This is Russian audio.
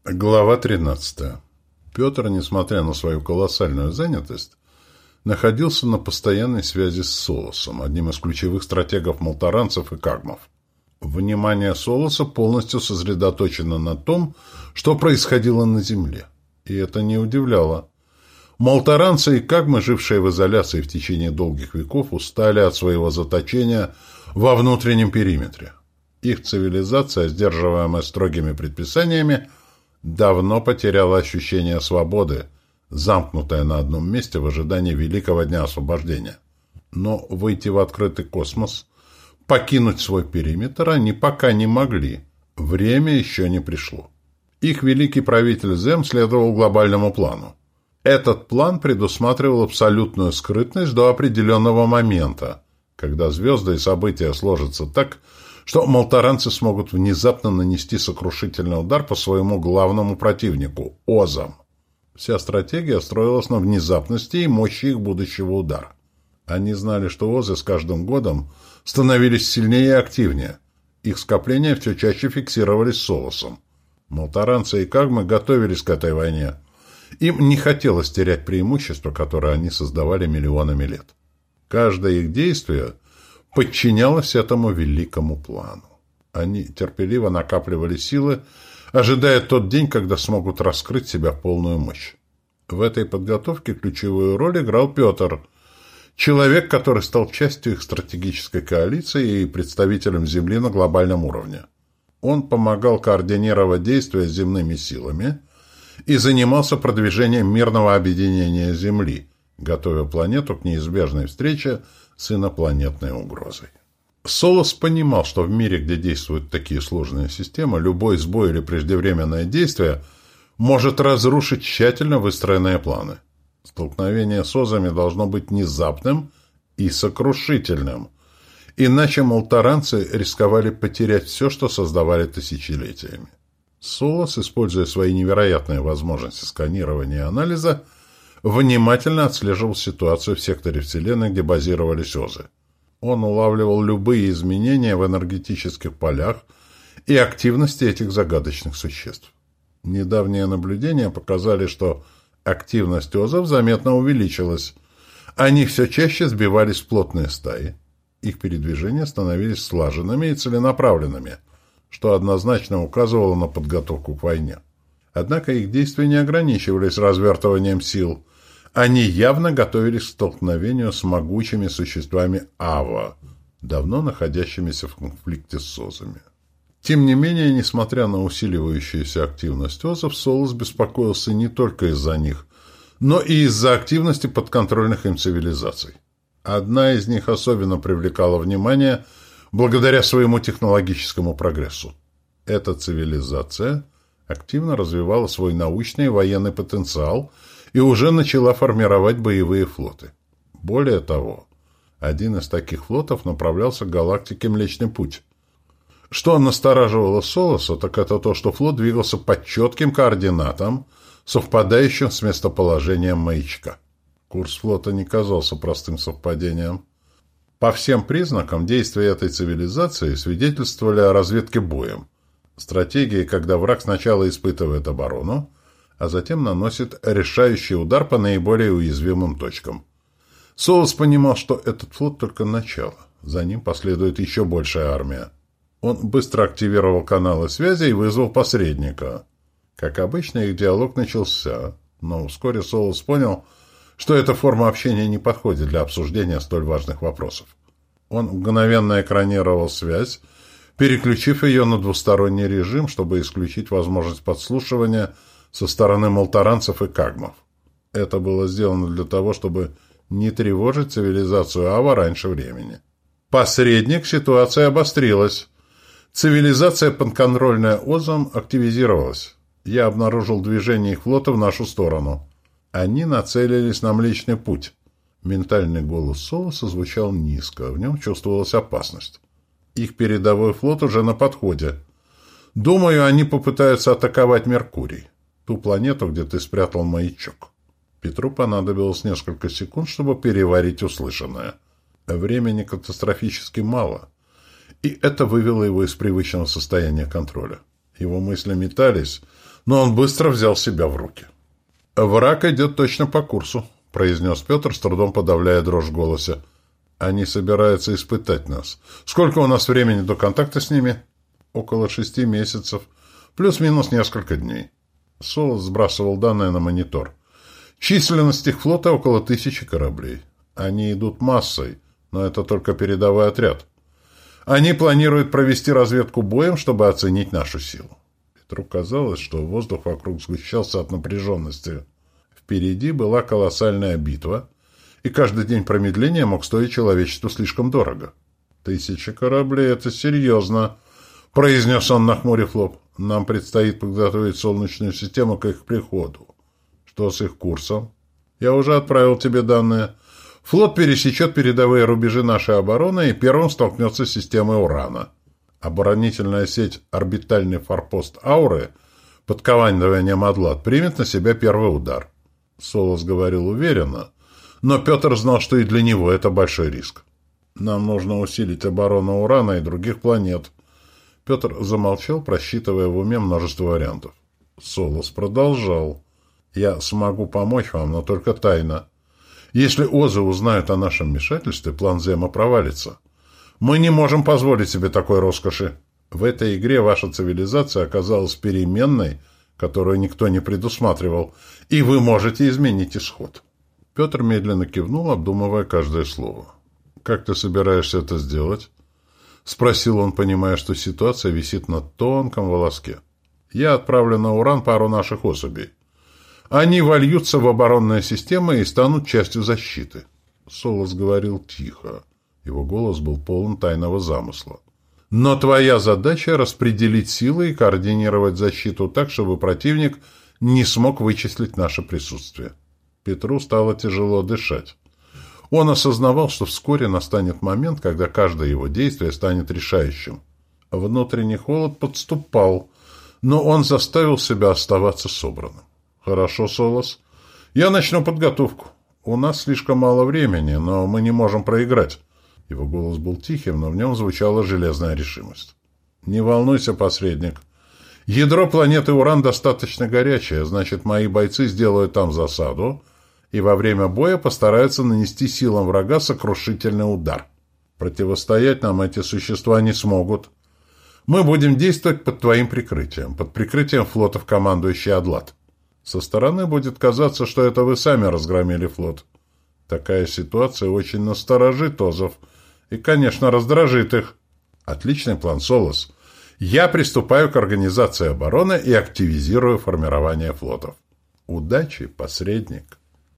Глава 13. Петр, несмотря на свою колоссальную занятость, находился на постоянной связи с Солосом, одним из ключевых стратегов молторанцев и кагмов. Внимание Солоса полностью сосредоточено на том, что происходило на Земле. И это не удивляло. Молторанцы и кагмы, жившие в изоляции в течение долгих веков, устали от своего заточения во внутреннем периметре. Их цивилизация, сдерживаемая строгими предписаниями, давно потеряла ощущение свободы, замкнутая на одном месте в ожидании великого дня освобождения. Но выйти в открытый космос, покинуть свой периметр они пока не могли. Время еще не пришло. Их великий правитель Зем следовал глобальному плану. Этот план предусматривал абсолютную скрытность до определенного момента, когда звезды и события сложатся так, что молторанцы смогут внезапно нанести сокрушительный удар по своему главному противнику – Озам. Вся стратегия строилась на внезапности и мощи их будущего удара. Они знали, что Озы с каждым годом становились сильнее и активнее. Их скопления все чаще фиксировались Солосом. Молторанцы и кагмы готовились к этой войне. Им не хотелось терять преимущество, которое они создавали миллионами лет. Каждое их действие подчинялось этому великому плану. Они терпеливо накапливали силы, ожидая тот день, когда смогут раскрыть себя в полную мощь. В этой подготовке ключевую роль играл Петр, человек, который стал частью их стратегической коалиции и представителем Земли на глобальном уровне. Он помогал координировать действия с земными силами и занимался продвижением мирного объединения Земли, готовя планету к неизбежной встрече с инопланетной угрозой. Солос понимал, что в мире, где действуют такие сложные системы, любой сбой или преждевременное действие может разрушить тщательно выстроенные планы. Столкновение с Озами должно быть внезапным и сокрушительным, иначе молторанцы рисковали потерять все, что создавали тысячелетиями. Солос, используя свои невероятные возможности сканирования и анализа, внимательно отслеживал ситуацию в секторе Вселенной, где базировались Озы. Он улавливал любые изменения в энергетических полях и активности этих загадочных существ. Недавние наблюдения показали, что активность Озов заметно увеличилась. Они все чаще сбивались в плотные стаи. Их передвижения становились слаженными и целенаправленными, что однозначно указывало на подготовку к войне. Однако их действия не ограничивались развертыванием сил. Они явно готовились к столкновению с могучими существами Ава, давно находящимися в конфликте с Озами. Тем не менее, несмотря на усиливающуюся активность Озов, Солос беспокоился не только из-за них, но и из-за активности подконтрольных им цивилизаций. Одна из них особенно привлекала внимание благодаря своему технологическому прогрессу. Эта цивилизация активно развивала свой научный и военный потенциал и уже начала формировать боевые флоты. Более того, один из таких флотов направлялся к галактике Млечный Путь. Что настораживало Солоса, так это то, что флот двигался по четким координатам, совпадающим с местоположением маячка. Курс флота не казался простым совпадением. По всем признакам действия этой цивилизации свидетельствовали о разведке боем. Стратегии, когда враг сначала испытывает оборону, а затем наносит решающий удар по наиболее уязвимым точкам. Солос понимал, что этот флот только начало. За ним последует еще большая армия. Он быстро активировал каналы связи и вызвал посредника. Как обычно, их диалог начался, но вскоре Солос понял, что эта форма общения не подходит для обсуждения столь важных вопросов. Он мгновенно экранировал связь, переключив ее на двусторонний режим, чтобы исключить возможность подслушивания со стороны молторанцев и кагмов. Это было сделано для того, чтобы не тревожить цивилизацию Ава раньше времени. Посредник, ситуация обострилась. Цивилизация, подконтрольная Озам, активизировалась. Я обнаружил движение их флота в нашу сторону. Они нацелились на Млечный Путь. Ментальный голос Солоса звучал низко, в нем чувствовалась опасность. Их передовой флот уже на подходе. Думаю, они попытаются атаковать Меркурий, ту планету, где ты спрятал маячок. Петру понадобилось несколько секунд, чтобы переварить услышанное. Времени катастрофически мало, и это вывело его из привычного состояния контроля. Его мысли метались, Но он быстро взял себя в руки. «Враг идет точно по курсу», — произнес Петр, с трудом подавляя дрожь в голосе. «Они собираются испытать нас. Сколько у нас времени до контакта с ними?» «Около 6 месяцев. Плюс-минус несколько дней». Солос сбрасывал данные на монитор. «Численность их флота около 1000 кораблей. Они идут массой, но это только передовой отряд. Они планируют провести разведку боем, чтобы оценить нашу силу». Петру казалось, что воздух вокруг сгущался от напряженности. Впереди была колоссальная битва, и каждый день промедления мог стоить человечеству слишком дорого. 1000 кораблей — это серьезно, — произнес он, нахмурив лоб. «Нам предстоит подготовить Солнечную систему к их приходу. Что с их курсом? Я уже отправил тебе данные. Флот пересечет передовые рубежи нашей обороны и первым столкнется с системой Урана. Оборонительная сеть «Орбитальный форпост Ауры» под командованием Адлат примет на себя первый удар». Солос говорил уверенно, но Петр знал, что и для него это большой риск. «Нам нужно усилить оборону Урана и других планет». Петр замолчал, просчитывая в уме множество вариантов. Солос продолжал. «Я смогу помочь вам, но только тайно. Если Озы узнают о нашем вмешательстве, план Зема провалится. Мы не можем позволить себе такой роскоши. В этой игре ваша цивилизация оказалась переменной, которую никто не предусматривал, и вы можете изменить исход». Петр медленно кивнул, обдумывая каждое слово. «Как ты собираешься это сделать?» — спросил он, понимая, что ситуация висит на тонком волоске. «Я отправлю на Уран пару наших особей. Они вольются в оборонные системы и станут частью защиты». Солос говорил тихо. Его голос был полон тайного замысла. «Но твоя задача — распределить силы и координировать защиту так, чтобы противник не смог вычислить наше присутствие». Петру стало тяжело дышать. Он осознавал, что вскоре настанет момент, когда каждое его действие станет решающим. Внутренний холод подступал, но он заставил себя оставаться собранным. «Хорошо, Солос. Я начну подготовку. У нас слишком мало времени, но мы не можем проиграть». Его голос был тихим, но в нем звучала железная решимость. «Не волнуйся, посредник. Ядро планеты Уран достаточно горячее, значит, мои бойцы сделают там засаду и во время боя постараются нанести силам врага сокрушительный удар. Противостоять нам эти существа не смогут. Мы будем действовать под твоим прикрытием, под прикрытием флотов, командующий Адлат. Со стороны будет казаться, что это вы сами разгромили флот. Такая ситуация очень насторожит Озов и, конечно, раздражит их». «Отличный план, Солос. Я приступаю к организации обороны и активизирую формирование флотов». «Удачи, посредник».